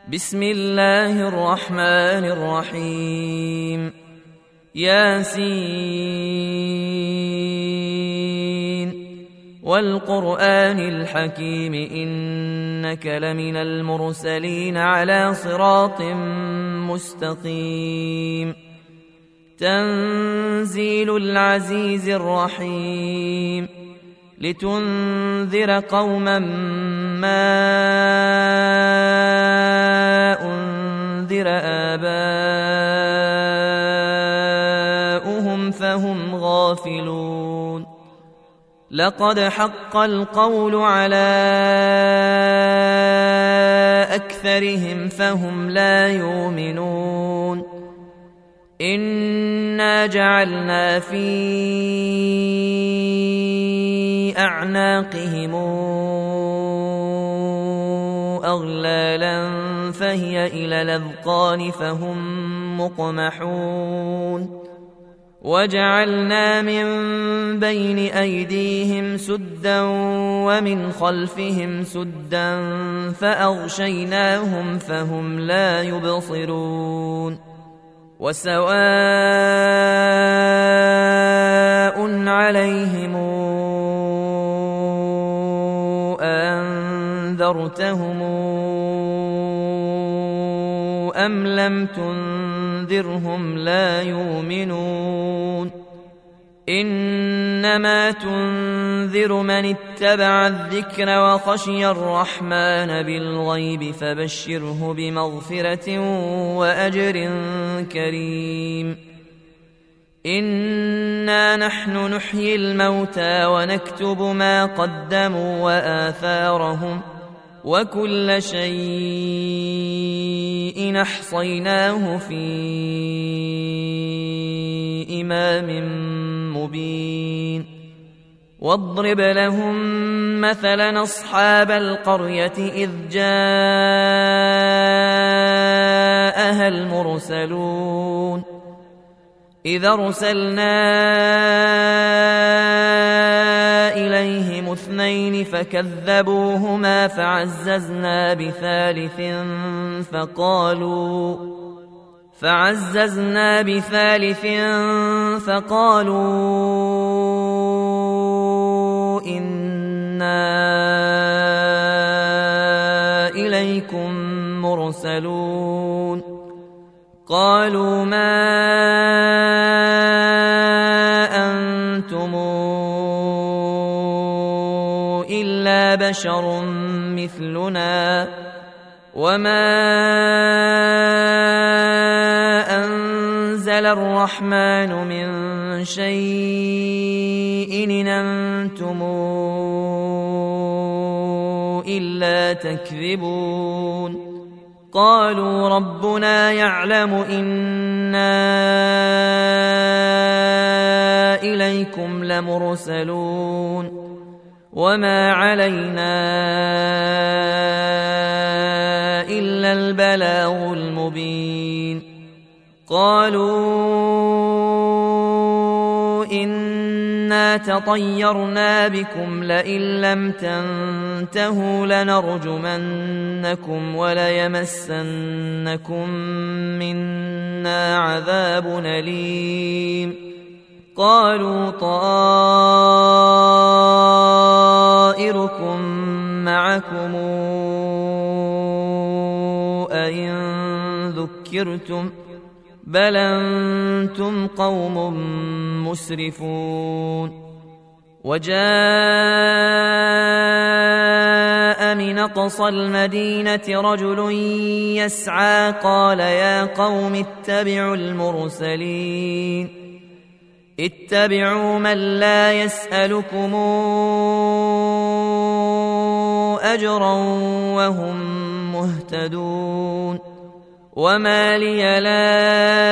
بسم الله الرحمن الرحيم. ياسين والقرآن الحكيم إنك لمن المرسلين على صراط مستقيم. تنزيل العزيز الرحيم لتنذر قوما ما أنذر آباؤهم فهم غافلون. لقد حق القول على أكثرهم فهم لا يؤمنون. إنا جعلنا في أعناقهم أغلالا فهي إلى الأذقان فهم مقمحون. وجعلنا من بين أيديهم سدا ومن خلفهم سدا فأغشيناهم فهم لا يبصرون. وسواء عليهم أنذرتهم أم لم تنذرهم لا يؤمنون. إنما تنذر من اتبع الذكر وخشي الرحمن بالغيب فبشره بمغفرة وأجر كريم. إنا نحن نحيي الموتى ونكتب ما قدموا وآثارهم وكل شيء أحصيناه في إمام مبين. واضرب لهم مثلا أصحاب القرية إذ جاءها المرسلون. إذ أرسلنا إليهم اثنين فكذبوهما فعززنا بثالث فقالوا إنا إليكم مرسلون. قالوا ما أنتم إلا بشر مثلنا وما أنزل الرحمن من شيء إن أنتم إلا تكذبون. قالوا ربنا يعلم إنا إليكم لمرسلون وما علينا إلا البلاغ المبين. قالوا إنا تطيرنا بكم لئن لم تنتهوا لنرجمنكم وليمسنكم منا عذاب أليم. قالوا طائركم معكم أئن ذكرتم بل أنتم قوم مسرفون. وجاء من أقصى المدينة رجل يسعى قال يا قوم اتبعوا المرسلين اتبعوا من لا يسألكم أجرا وهم مهتدون. وما لي لا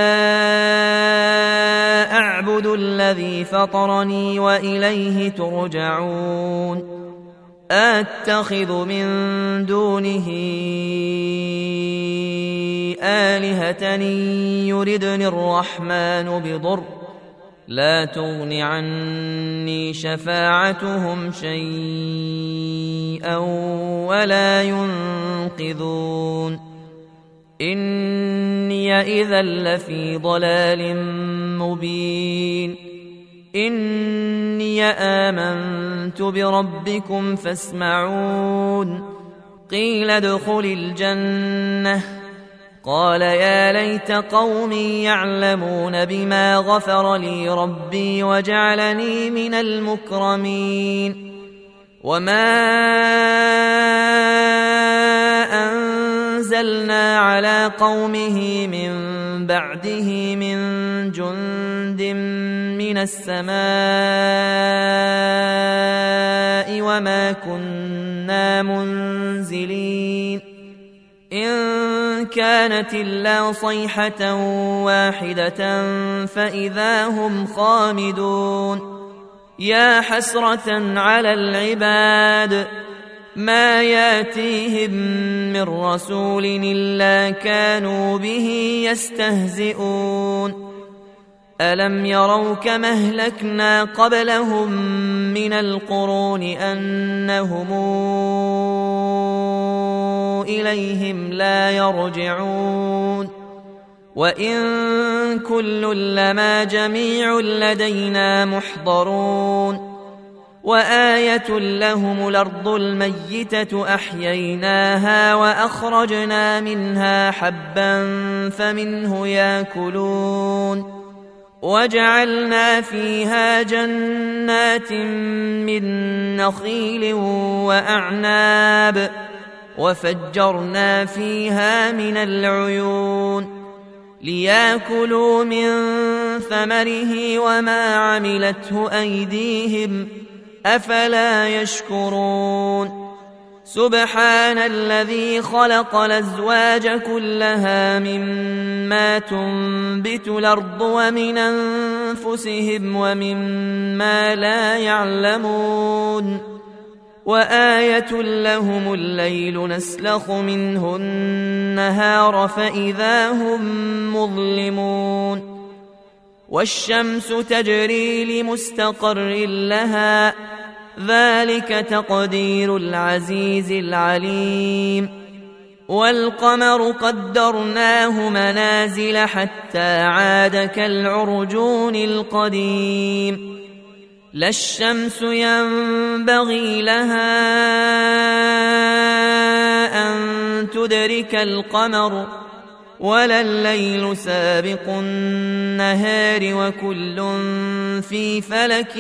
أعبد الذي فطرني وإليه ترجعون. أتخذ من دونه آلهة يردني الرحمن بضر لا تغن عني شفاعتهم شيئا ولا ينقذون إني إذا لفي ضلال مبين إني آمنت بربكم فاسمعون قيل ادخل الجنة قال يا ليت قومي يعلمون بما غفر لي ربي وجعلني من المكرمين وما أنزلنا على قومه من بعده من جند من السماء وما كنا منزلين إن كانت إلا صيحة واحدة فإذا هم خامدون يا حسرة على العباد ما ياتيهم من رسول إلا كانوا به يستهزئون ألم يروا كما أهلكنا قبلهم من القرون أنهم إليهم لا يرجعون وإن كل لما جميع لدينا محضرون وآية لهم الأرض الميتة أحييناها وأخرجنا منها حبا فمنه يأكلون وجعلنا فيها جنات من نخيل وأعناب وفجرنا فيها من العيون ليأكلوا من ثمره وما عملته أيديهم أفلا يشكرون سبحان الذي خلق الأزواج كلها مما تنبت الأرض ومن أنفسهم ومما لا يعلمون وآية لهم الليل نسلخ منه النهار فإذا هم مظلمون والشمس تجري لمستقر لها ذلك تقدير العزيز العليم والقمر قدرناه منازل حتى عاد كالعرجون القديم لا الشمس ينبغي لها أن تدرك القمر ولا الليل سابق النهار وكل في فلك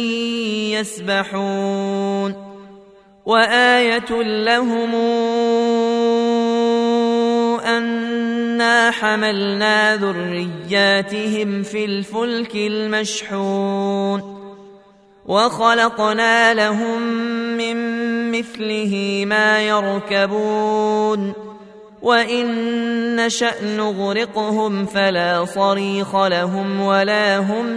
يسبحون وآية لهم أنا حملنا ذرياتهم في الفلك المشحون وخلقنا لهم من مثله ما يركبون وإن نشأ نغرقهم فلا صريخ لهم ولا هم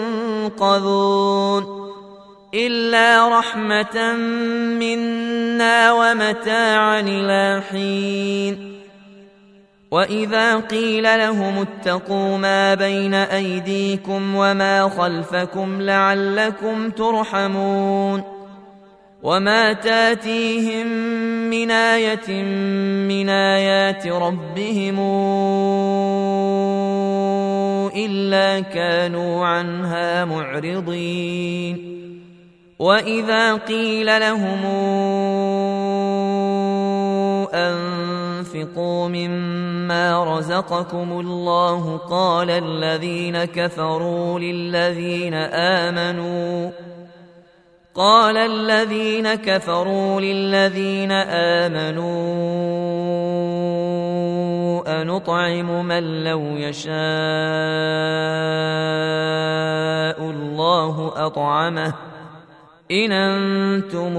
ينقذون إلا رحمة منا ومتاعا إلى حين وإذا قيل لهم اتقوا ما بين أيديكم وما خلفكم لعلكم ترحمون وما تاتيهم من آية من آيات ربهم إلا كانوا عنها معرضين وإذا قيل لهم أنفقوا مما رزقكم الله قال الذين كفروا للذين آمنوا أنطعم من لو يشاء الله أطعمه إن أنتم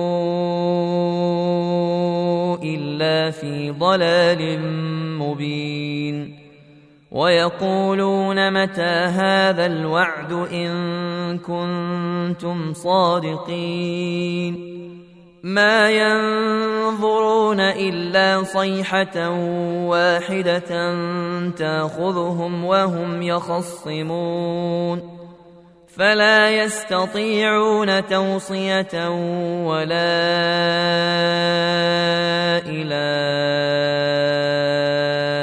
إلا في ضلال مبين ويقولون متى هذا الوعد إن كنتم صادقين ما ينظرون إلا صيحة واحدة تأخذهم وهم يخصمون فلا يستطيعون توصية ولا إلى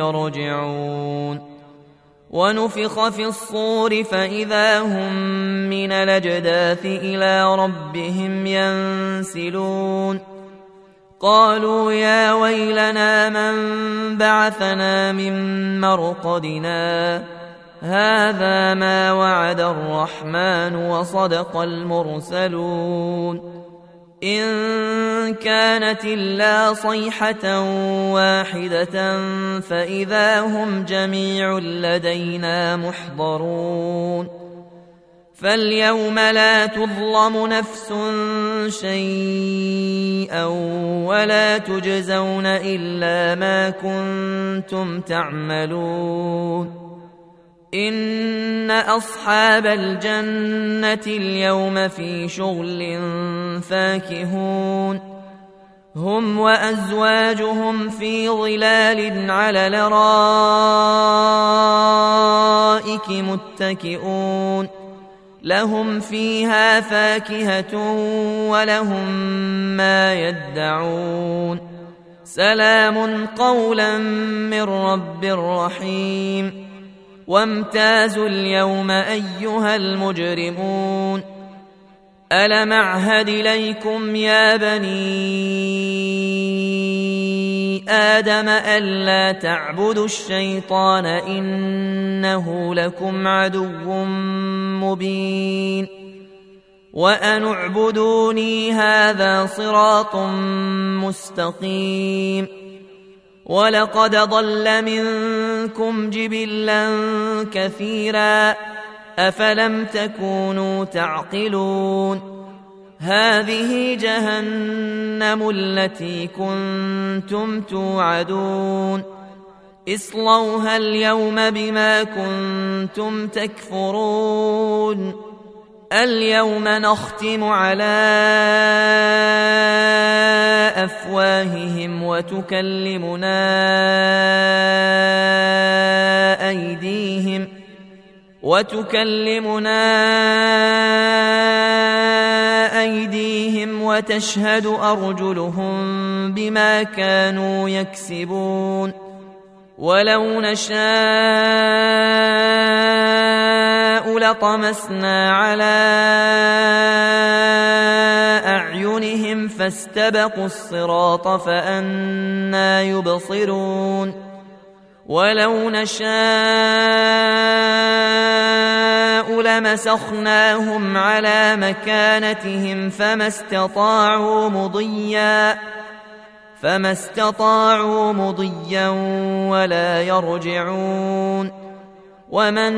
يرجعون ونفخ في الصور فإذا هم من الأجداث إلى ربهم ينسلون قالوا يا ويلنا من بعثنا من مرقدنا هذا ما وعد الرحمن وصدق المرسلون إن كانت إلا صيحة واحدة فإذا هم جميع لدينا محضرون فاليوم لا تظلم نفس شيئا ولا تجزون إلا ما كنتم تعملون إن أصحاب الجنة اليوم في شغل فاكهون هم وأزواجهم في ظلال على الأرائك متكئون لهم فيها فاكهة ولهم ما يدعون سلام قولا من رب رحيم وامتازوا اليوم أيها المجرمون ألم أعهد إليكم يا بني آدم ألا تعبدوا الشيطان إنه لكم عدو مبين وأن اعبدوني هذا صراط مستقيم ولقد ضل منكم جبلا كثيرا أفلم تكونوا تعقلون هذه جهنم التي كنتم توعدون اصلوها اليوم بما كنتم تكفرون اليوم نختم على أفواههم وتكلمنا أيديهم وتشهد أرجلهم بما كانوا يكسبون ولو نشاء لطمسنا على أعينهم فاستبقوا الصراط فأنى يبصرون ولو نشاء لمسخناهم على مكانتهم فما استطاعوا مضيا ولا يرجعون ومن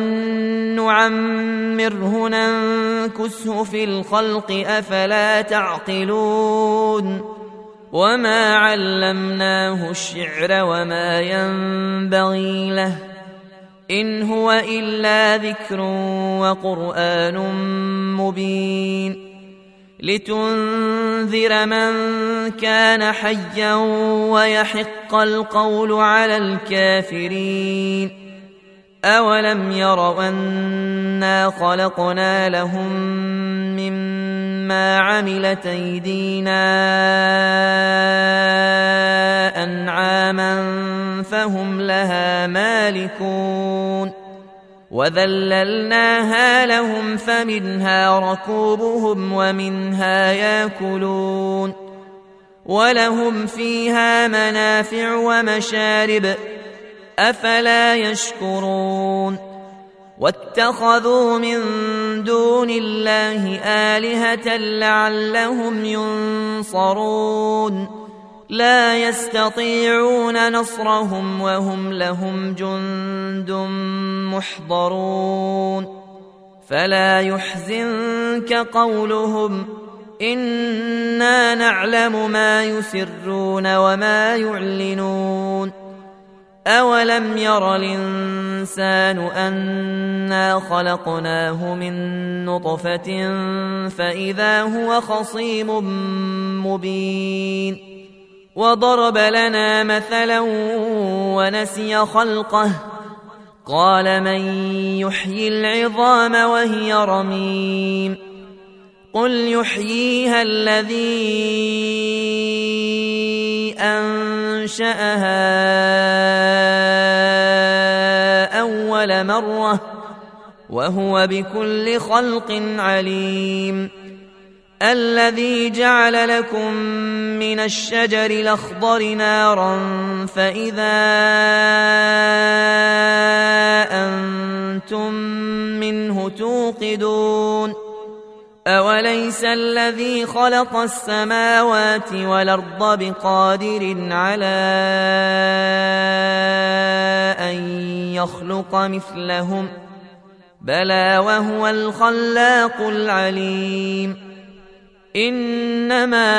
نعمره ننكسه في الخلق أفلا تعقلون وما علمناه الشعر وما ينبغي له إن هو إلا ذكر وقرآن مبين لتنذر من كان حيا ويحق القول على الكافرين أولم يروا أنا خلقنا لهم مما عملت أيدينا أنعاما فهم لها مالكون وذللناها لهم فمنها ركوبهم ومنها ياكلون ولهم فيها منافع ومشارب أفلا يشكرون واتخذوا من دون الله آلهة لعلهم ينصرون لا يستطيعون نصرهم وهم لهم جند محضرون فلا يحزنك قولهم إنا نعلم ما يسرون وما يعلنون أولم ير الإنسان أنا خلقناه من نطفة فإذا هو خصيم مبين وضرب لنا مثلا ونسي خلقه قال من يحيي العظام وهي رميم قل يحييها الذي أنشأها أول مرة وهو بكل خلق عليم الذي جعل لكم من الشجر الأخضر نارا فإذا أنتم منه توقدون أوليس الذي خلق السماوات والأرض بقادر على أن يخلق مثلهم بلى وهو الخلاق العليم إنما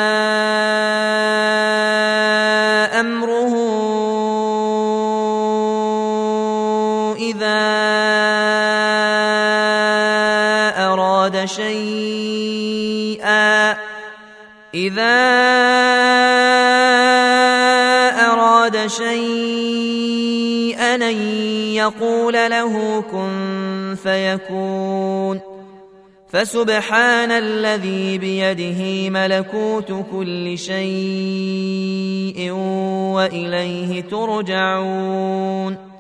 أمره إذا أراد شيئا أن يقول له كن فيكون فسبحان الذي بيده ملكوت كل شيء وإليه ترجعون